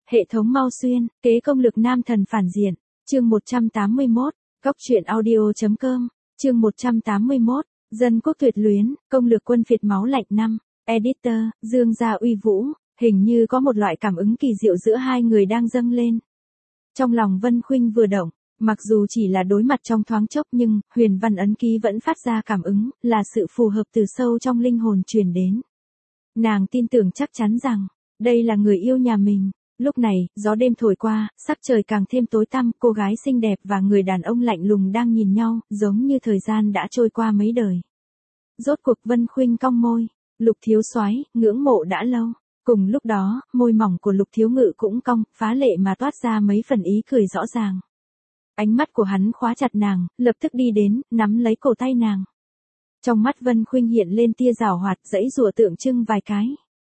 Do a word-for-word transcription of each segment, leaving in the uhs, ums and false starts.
Hệ thống Mao Xuyên, kế công lực nam thần phản diện. Chương một trăm tám mươi mốt, Góc truyện audio chấm com. Chương một trăm tám mươi mốt, Dân quốc tuyệt luyến, công lược quân phiệt máu lạnh năm. Editor, Dương Gia Uy Vũ, hình như có một loại cảm ứng kỳ diệu giữa hai người đang dâng lên. Trong lòng Vân Khuynh vừa động, mặc dù chỉ là đối mặt trong thoáng chốc nhưng huyền văn ấn ký vẫn phát ra cảm ứng, là sự phù hợp từ sâu trong linh hồn truyền đến. Nàng tin tưởng chắc chắn rằng, đây là người yêu nhà mình. Lúc này, gió đêm thổi qua, sắc trời càng thêm tối tăm, cô gái xinh đẹp và người đàn ông lạnh lùng đang nhìn nhau, giống như thời gian đã trôi qua mấy đời. Rốt cuộc Vân Khuynh cong môi, Lục thiếu soái, ngưỡng mộ đã lâu. Cùng lúc đó, môi mỏng của Lục thiếu ngự cũng cong, phá lệ mà toát ra mấy phần ý cười rõ ràng. Ánh mắt của hắn khóa chặt nàng, lập tức đi đến, nắm lấy cổ tay nàng. Trong mắt Vân Khuynh hiện lên tia giảo hoạt, dãy rùa tượng trưng vài cái.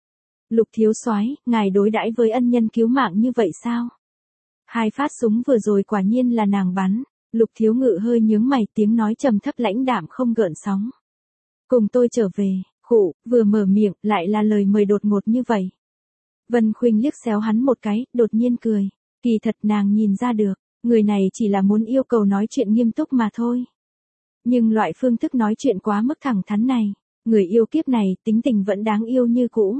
Lục thiếu soái, ngài đối đãi với ân nhân cứu mạng như vậy sao? Hai phát súng vừa rồi quả nhiên là nàng bắn. Lục thiếu ngự hơi nhướng mày, tiếng nói trầm thấp lãnh đạm không gợn sóng. Cùng tôi trở về. Khụ, vừa mở miệng, lại là lời mời đột ngột như vậy. Vân Khuynh liếc xéo hắn một cái, đột nhiên cười. Kỳ thật nàng nhìn ra được, người này chỉ là muốn yêu cầu nói chuyện nghiêm túc mà thôi. Nhưng loại phương thức nói chuyện quá mức thẳng thắn này, người yêu kiếp này tính tình vẫn đáng yêu như cũ.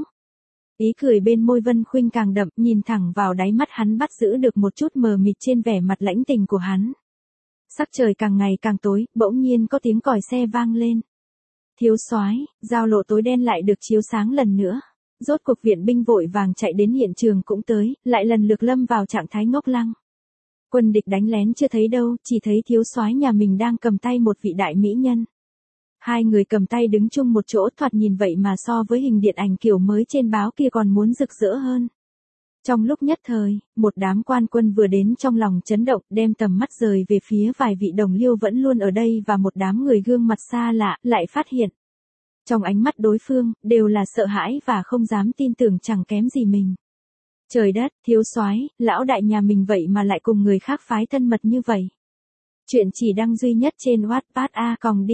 Ý cười bên môi Vân Khuynh càng đậm, nhìn thẳng vào đáy mắt hắn bắt giữ được một chút mờ mịt trên vẻ mặt lãnh tình của hắn. Sắc trời càng ngày càng tối, bỗng nhiên có tiếng còi xe vang lên. Thiếu soái, giao lộ tối đen lại được chiếu sáng lần nữa. Rốt cuộc viện binh vội vàng chạy đến hiện trường cũng tới, lại lần lượt lâm vào trạng thái ngốc lăng. Quân địch đánh lén chưa thấy đâu, chỉ thấy thiếu soái nhà mình đang cầm tay một vị đại mỹ nhân. Hai người cầm tay đứng chung một chỗ, thoạt nhìn vậy mà so với hình điện ảnh kiểu mới trên báo kia còn muốn rực rỡ hơn. Trong lúc nhất thời, một đám quan quân vừa đến trong lòng chấn động, đem tầm mắt rời về phía vài vị đồng liêu vẫn luôn ở đây và một đám người gương mặt xa lạ, lại phát hiện. Trong ánh mắt đối phương, đều là sợ hãi và không dám tin tưởng chẳng kém gì mình. Trời đất, thiếu soái, lão đại nhà mình vậy mà lại cùng người khác phái thân mật như vậy. Chuyện chỉ đăng duy nhất trên Wattpad a còng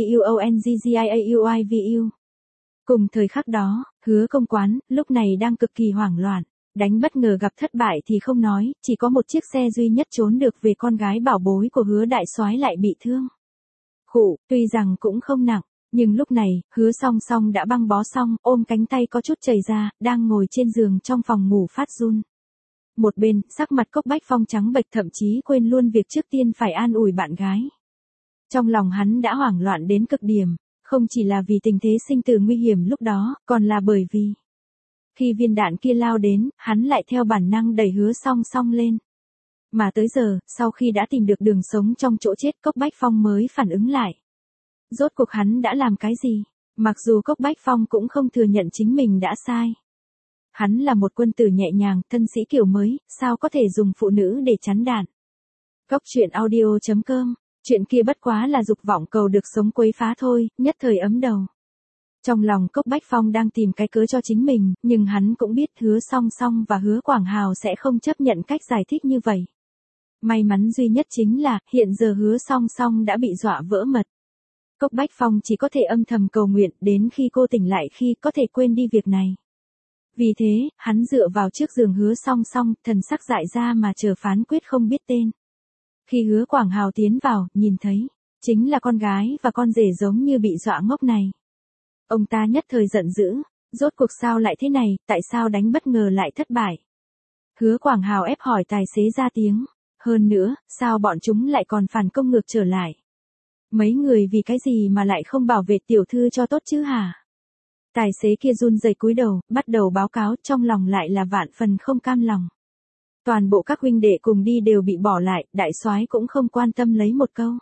duongziauivu. Cùng thời khắc đó, Hứa Công Quán, lúc này đang cực kỳ hoảng loạn. Đánh bất ngờ gặp thất bại thì không nói, chỉ có một chiếc xe duy nhất trốn được về, con gái bảo bối của Hứa đại soái lại bị thương. Khụ, tuy rằng cũng không nặng, nhưng lúc này, Hứa Song Song đã băng bó xong, ôm cánh tay có chút chảy ra, đang ngồi trên giường trong phòng ngủ phát run. Một bên, sắc mặt Cốc Bách Phong trắng bệch, thậm chí quên luôn việc trước tiên phải an ủi bạn gái. Trong lòng hắn đã hoảng loạn đến cực điểm, không chỉ là vì tình thế sinh tử nguy hiểm lúc đó, còn là bởi vì khi viên đạn kia lao đến, hắn lại theo bản năng đẩy Hứa Song Song lên. Mà tới giờ, sau khi đã tìm được đường sống trong chỗ chết, Cốc Bách Phong mới phản ứng lại. Rốt cuộc hắn đã làm cái gì? Mặc dù Cốc Bách Phong cũng không thừa nhận chính mình đã sai. Hắn là một quân tử nhẹ nhàng, thân sĩ kiểu mới, sao có thể dùng phụ nữ để chắn đạn. Góc truyện audio chấm com, chuyện kia bất quá là dục vọng cầu được sống quấy phá thôi, nhất thời ấm đầu. Trong lòng Cốc Bách Phong đang tìm cái cớ cho chính mình, nhưng hắn cũng biết Hứa Song Song và Hứa Quảng Hào sẽ không chấp nhận cách giải thích như vậy. May mắn duy nhất chính là, hiện giờ Hứa Song Song đã bị dọa vỡ mật. Cốc Bách Phong chỉ có thể âm thầm cầu nguyện, đến khi cô tỉnh lại khi có thể quên đi việc này. Vì thế, hắn dựa vào trước giường Hứa Song Song, thần sắc dại ra mà chờ phán quyết không biết tên. Khi Hứa Quảng Hào tiến vào, nhìn thấy, chính là con gái và con rể giống như bị dọa ngốc này. Ông ta nhất thời giận dữ, rốt cuộc sao lại thế này, tại sao đánh bất ngờ lại thất bại. Hứa Quảng Hào ép hỏi tài xế ra tiếng, hơn nữa, sao bọn chúng lại còn phản công ngược trở lại. Mấy người vì cái gì mà lại không bảo vệ tiểu thư cho tốt chứ hả? Tài xế kia run rẩy cúi đầu, bắt đầu báo cáo, trong lòng lại là vạn phần không cam lòng. Toàn bộ các huynh đệ cùng đi đều bị bỏ lại, đại soái cũng không quan tâm lấy một câu.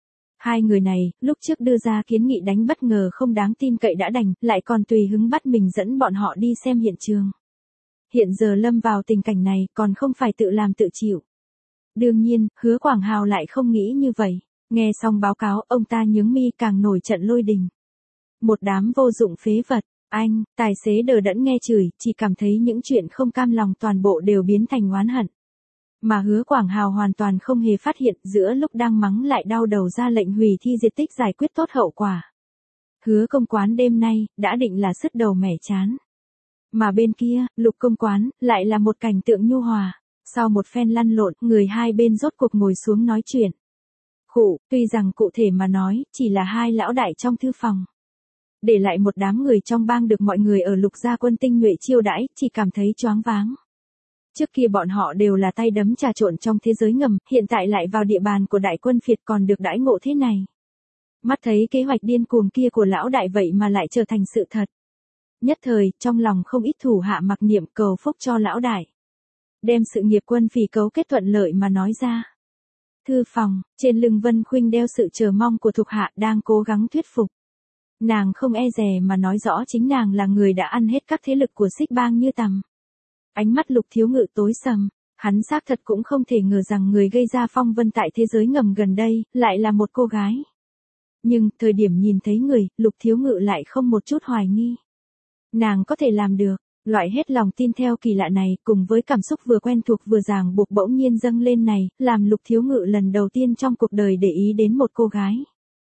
Hai người này, lúc trước đưa ra kiến nghị đánh bất ngờ không đáng tin cậy đã đành, lại còn tùy hứng bắt mình dẫn bọn họ đi xem hiện trường. Hiện giờ lâm vào tình cảnh này, còn không phải tự làm tự chịu. Đương nhiên, Hứa Quảng Hào lại không nghĩ như vậy. Nghe xong báo cáo, ông ta nhướng mi càng nổi trận lôi đình. Một đám vô dụng phế vật, anh, tài xế đờ đẫn nghe chửi, chỉ cảm thấy những chuyện không cam lòng toàn bộ đều biến thành oán hận. Mà Hứa Quảng Hào hoàn toàn không hề phát hiện, giữa lúc đang mắng lại đau đầu ra lệnh hủy thi diệt tích giải quyết tốt hậu quả. Hứa Công Quán đêm nay, đã định là sứt đầu mẻ chán. Mà bên kia, Lục Công Quán, lại là một cảnh tượng nhu hòa. Sau một phen lăn lộn, người hai bên rốt cuộc ngồi xuống nói chuyện. Khụ, tuy rằng cụ thể mà nói, chỉ là hai lão đại trong thư phòng. Để lại một đám người trong bang được mọi người ở Lục gia quân tinh nhuệ chiêu đãi, chỉ cảm thấy choáng váng. Trước kia bọn họ đều là tay đấm trà trộn trong thế giới ngầm, hiện tại lại vào địa bàn của đại quân phiệt còn được đãi ngộ thế này. Mắt thấy kế hoạch điên cuồng kia của lão đại vậy mà lại trở thành sự thật. Nhất thời, trong lòng không ít thủ hạ mặc niệm cầu phúc cho lão đại. Đem sự nghiệp quân phỉ cấu kết thuận lợi mà nói ra. Thư phòng, trên lưng Vân Khuynh đeo sự chờ mong của thuộc hạ đang cố gắng thuyết phục. Nàng không e dè mà nói rõ chính nàng là người đã ăn hết các thế lực của Xích Bang như tằm. Ánh mắt Lục Thiếu Ngự tối sầm, hắn xác thật cũng không thể ngờ rằng người gây ra phong vân tại thế giới ngầm gần đây, lại là một cô gái. Nhưng, thời điểm nhìn thấy người, Lục Thiếu Ngự lại không một chút hoài nghi. Nàng có thể làm được, loại hết lòng tin theo kỳ lạ này, cùng với cảm xúc vừa quen thuộc vừa ràng buộc bỗng nhiên dâng lên này, làm Lục Thiếu Ngự lần đầu tiên trong cuộc đời để ý đến một cô gái.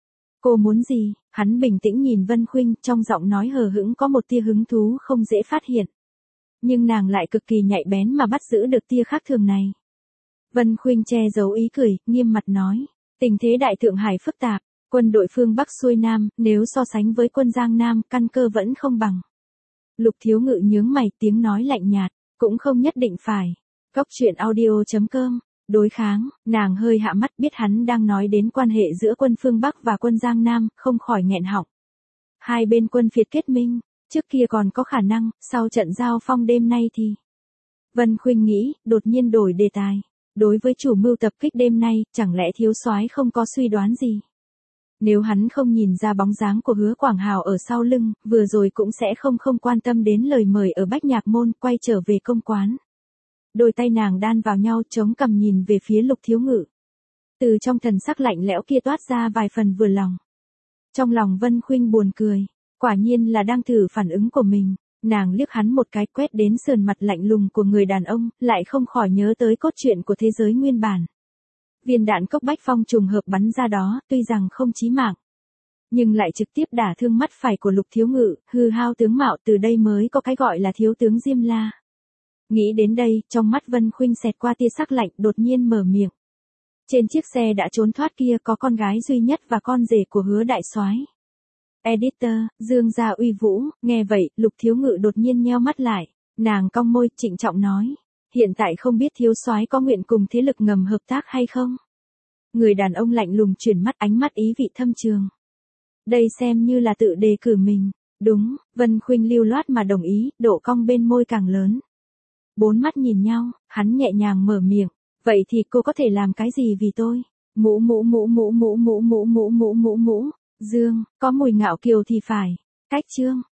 Cô muốn gì? Hắn bình tĩnh nhìn Vân Khuynh, trong giọng nói hờ hững có một tia hứng thú không dễ phát hiện. Nhưng nàng lại cực kỳ nhạy bén mà bắt giữ được tia khác thường này. Vân Khuynh che giấu ý cười, nghiêm mặt nói, tình thế đại Thượng Hải phức tạp, quân đội phương Bắc xuôi Nam, nếu so sánh với quân Giang Nam, căn cơ vẫn không bằng. Lục Thiếu Ngự nhướng mày, tiếng nói lạnh nhạt, cũng không nhất định phải. Cốc truyện audio chấm com, đối kháng, nàng hơi hạ mắt biết hắn đang nói đến quan hệ giữa quân phương Bắc và quân Giang Nam, không khỏi nghẹn họng. Hai bên quân phiệt kết minh, trước kia còn có khả năng, sau trận giao phong đêm nay thì. Vân Khuynh nghĩ, đột nhiên đổi đề tài. Đối với chủ mưu tập kích đêm nay, chẳng lẽ thiếu soái không có suy đoán gì? Nếu hắn không nhìn ra bóng dáng của Hứa Quảng Hào ở sau lưng, vừa rồi cũng sẽ không không quan tâm đến lời mời ở Bách Nhạc Môn, quay trở về công quán. Đôi tay nàng đan vào nhau, chống cằm nhìn về phía Lục Thiếu Ngự. Từ trong thần sắc lạnh lẽo kia toát ra vài phần vừa lòng. Trong lòng Vân Khuynh buồn cười, quả nhiên là đang thử phản ứng của mình. Nàng liếc hắn một cái, quét đến sườn mặt lạnh lùng của người đàn ông, lại không khỏi nhớ tới cốt truyện của thế giới nguyên bản. Viên đạn cốc bách phong trùng hợp bắn ra đó, tuy rằng không chí mạng, nhưng lại trực tiếp đả thương mắt phải của Lục Thiếu Ngự, hư hao tướng mạo, từ đây mới có cái gọi là thiếu tướng Diêm La. Nghĩ đến đây, trong mắt Vân Khuynh xẹt qua tia sắc lạnh, đột nhiên mở miệng. Trên chiếc xe đã trốn thoát kia có con gái duy nhất và con rể của Hứa đại soái. Editor, Dương Gia Uy Vũ, nghe vậy, Lục Thiếu Ngự đột nhiên nheo mắt lại, nàng cong môi, trịnh trọng nói, hiện tại không biết thiếu soái có nguyện cùng thế lực ngầm hợp tác hay không? Người đàn ông lạnh lùng chuyển mắt, ánh mắt ý vị thâm trường. Đây xem như là tự đề cử mình. Đúng, Vân Khuynh lưu loát mà đồng ý, độ cong bên môi càng lớn. Bốn mắt nhìn nhau, hắn nhẹ nhàng mở miệng, vậy thì cô có thể làm cái gì vì tôi? Mũ mũ mũ mũ mũ mũ mũ mũ mũ mũ mũ. Dương, có mùi ngạo kiều thì phải. Cách chương.